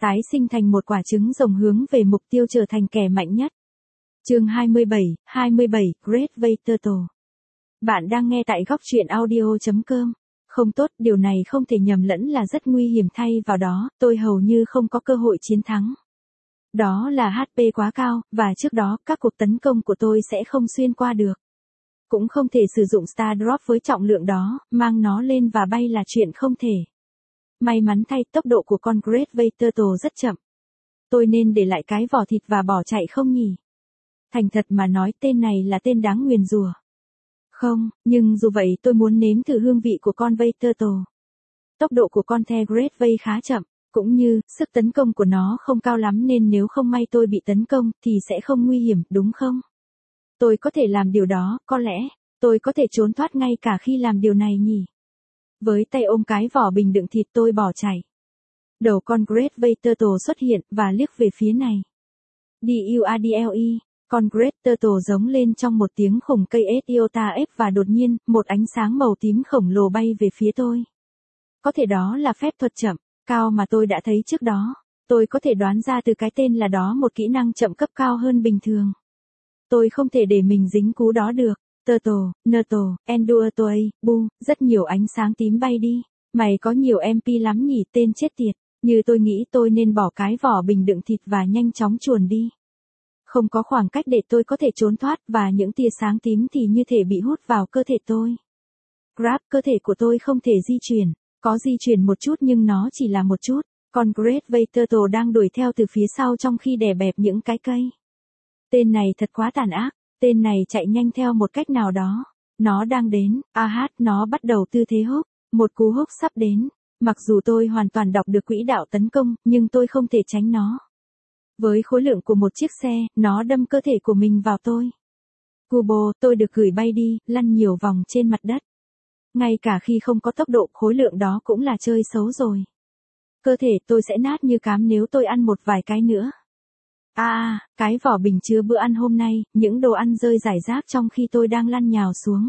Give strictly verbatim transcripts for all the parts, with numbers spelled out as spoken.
tái sinh thành một quả trứng rồng hướng về mục tiêu trở thành kẻ mạnh nhất. Chương hai mươi bảy, hai mươi bảy, Great Way Turtle. Bạn đang nghe tại góc truyện audio chấm com. Không tốt, điều này không thể nhầm lẫn là rất nguy hiểm, thay vào đó, tôi hầu như không có cơ hội chiến thắng. Đó là hát pê quá cao, và trước đó, các cuộc tấn công của tôi sẽ không xuyên qua được. Cũng không thể sử dụng Star Drop với trọng lượng đó, mang nó lên và bay là chuyện không thể. May mắn thay, tốc độ của con Great Way Turtle rất chậm. Tôi nên để lại cái vỏ thịt và bỏ chạy không nhỉ? Thành thật mà nói, tên này là tên đáng nguyền rủa. Không, nhưng dù vậy tôi muốn nếm thử hương vị của con Way Turtle. Tốc độ của con The Great Way khá chậm, cũng như, sức tấn công của nó không cao lắm nên nếu không may tôi bị tấn công, thì sẽ không nguy hiểm, đúng không? Tôi có thể làm điều đó, có lẽ, tôi có thể trốn thoát ngay cả khi làm điều này nhỉ? Với tay ôm cái vỏ bình đựng thịt tôi bỏ chạy. Đầu con Great Way Turtle xuất hiện và liếc về phía này. Dudley, con Great Turtle giống lên trong một tiếng khủng cây Iota F và đột nhiên, một ánh sáng màu tím khổng lồ bay về phía tôi. Có thể đó là phép thuật chậm, cao mà tôi đã thấy trước đó. Tôi có thể đoán ra từ cái tên là đó một kỹ năng chậm cấp cao hơn bình thường. Tôi không thể để mình dính cú đó được. Turtle, Nurtle, Enduatoy, Bu, rất nhiều ánh sáng tím bay đi. Mày có nhiều em pê lắm nhỉ, tên chết tiệt. Như tôi nghĩ tôi nên bỏ cái vỏ bình đựng thịt và nhanh chóng chuồn đi. Không có khoảng cách để tôi có thể trốn thoát và những tia sáng tím thì như thể bị hút vào cơ thể tôi. Grab, cơ thể của tôi không thể di chuyển. Có di chuyển một chút nhưng nó chỉ là một chút. Con Great Way Turtle đang đuổi theo từ phía sau trong khi đè bẹp những cái cây. Tên này thật quá tàn ác. Tên này chạy nhanh theo một cách nào đó. Nó đang đến, a hát, nó bắt đầu tư thế húc. Một cú húc sắp đến. Mặc dù tôi hoàn toàn đọc được quỹ đạo tấn công, nhưng tôi không thể tránh nó. Với khối lượng của một chiếc xe, nó đâm cơ thể của mình vào tôi. Kubo, tôi được gửi bay đi, lăn nhiều vòng trên mặt đất. Ngay cả khi không có tốc độ, khối lượng đó cũng là chơi xấu rồi. Cơ thể tôi sẽ nát như cám nếu tôi ăn một vài cái nữa. À, à, cái vỏ bình chứa bữa ăn hôm nay, những đồ ăn rơi rải rác trong khi tôi đang lăn nhào xuống.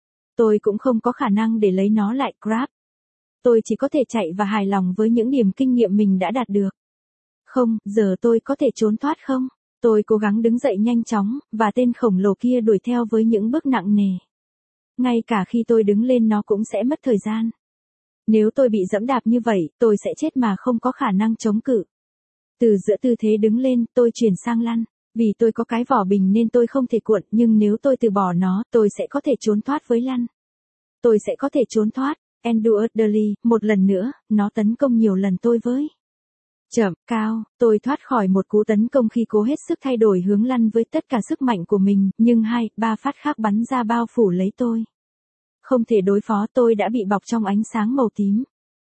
Tôi cũng không có khả năng để lấy nó lại, Grab. Tôi chỉ có thể chạy và hài lòng với những điểm kinh nghiệm mình đã đạt được. Không, giờ tôi có thể trốn thoát không? Tôi cố gắng đứng dậy nhanh chóng, và tên khổng lồ kia đuổi theo với những bước nặng nề. Ngay cả khi tôi đứng lên nó cũng sẽ mất thời gian. Nếu tôi bị giẫm đạp như vậy, tôi sẽ chết mà không có khả năng chống cự. Từ giữa tư thế đứng lên, tôi chuyển sang lăn. Vì tôi có cái vỏ bình nên tôi không thể cuộn, nhưng nếu tôi từ bỏ nó, tôi sẽ có thể trốn thoát với lăn. Tôi sẽ có thể trốn thoát. Enduardly, một lần nữa, nó tấn công nhiều lần tôi với. Chậm, cao, tôi thoát khỏi một cú tấn công khi cố hết sức thay đổi hướng lăn với tất cả sức mạnh của mình, nhưng hai, ba phát khác bắn ra bao phủ lấy tôi. Không thể đối phó, tôi đã bị bọc trong ánh sáng màu tím.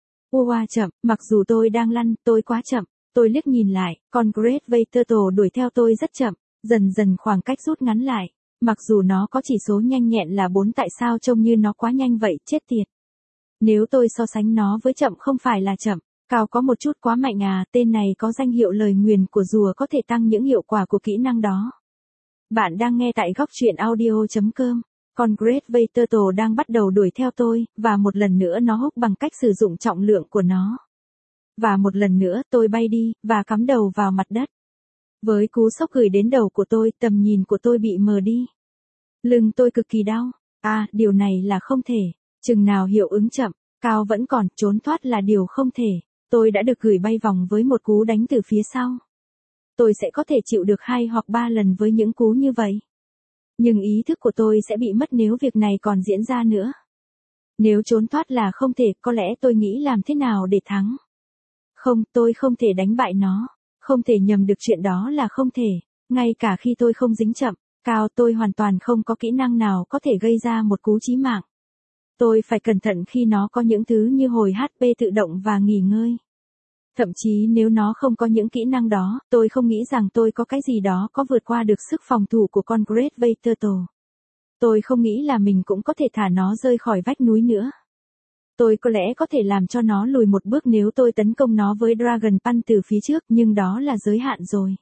Ua chậm, mặc dù tôi đang lăn, tôi quá chậm. Tôi liếc nhìn lại, con Great Way Turtle đuổi theo tôi rất chậm, dần dần khoảng cách rút ngắn lại. Mặc dù nó có chỉ số nhanh nhẹn là bốn, tại sao trông như nó quá nhanh vậy, chết tiệt. Nếu tôi so sánh nó với chậm không phải là chậm, cao có một chút quá mạnh à, tên này có danh hiệu lời nguyền của rùa có thể tăng những hiệu quả của kỹ năng đó. Bạn đang nghe tại góc truyện audio chấm com. Con Great Way Turtle đang bắt đầu đuổi theo tôi, và một lần nữa nó húc bằng cách sử dụng trọng lượng của nó. Và một lần nữa tôi bay đi, và cắm đầu vào mặt đất. Với cú sốc gửi đến đầu của tôi, tầm nhìn của tôi bị mờ đi. Lưng tôi cực kỳ đau. À, điều này là không thể. Chừng nào hiệu ứng chậm, cao vẫn còn, trốn thoát là điều không thể. Tôi đã được gửi bay vòng với một cú đánh từ phía sau. Tôi sẽ có thể chịu được hai hoặc ba lần với những cú như vậy. Nhưng ý thức của tôi sẽ bị mất nếu việc này còn diễn ra nữa. Nếu trốn thoát là không thể, có lẽ tôi nghĩ làm thế nào để thắng. Không, tôi không thể đánh bại nó. Không thể nhầm được, chuyện đó là không thể. Ngay cả khi tôi không dính chậm, cao, tôi hoàn toàn không có kỹ năng nào có thể gây ra một cú chí mạng. Tôi phải cẩn thận khi nó có những thứ như hồi hát pê tự động và nghỉ ngơi. Thậm chí nếu nó không có những kỹ năng đó, tôi không nghĩ rằng tôi có cái gì đó có vượt qua được sức phòng thủ của con Great Way Turtle. Tôi không nghĩ là mình cũng có thể thả nó rơi khỏi vách núi nữa. Tôi có lẽ có thể làm cho nó lùi một bước nếu tôi tấn công nó với Dragon Punch từ phía trước, nhưng đó là giới hạn rồi.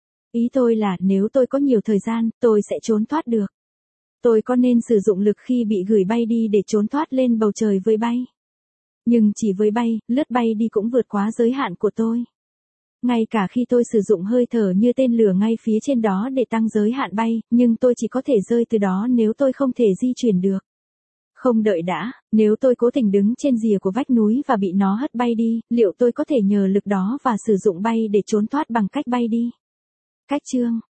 Ý tôi là nếu tôi có nhiều thời gian, tôi sẽ trốn thoát được. Tôi có nên sử dụng lực khi bị gửi bay đi để trốn thoát lên bầu trời với bay? Nhưng chỉ với bay, lướt bay đi cũng vượt quá giới hạn của tôi. Ngay cả khi tôi sử dụng hơi thở như tên lửa ngay phía trên đó để tăng giới hạn bay, nhưng tôi chỉ có thể rơi từ đó nếu tôi không thể di chuyển được. Không đợi đã, nếu tôi cố tình đứng trên rìa của vách núi và bị nó hất bay đi, liệu tôi có thể nhờ lực đó và sử dụng bay để trốn thoát bằng cách bay đi? Cách chương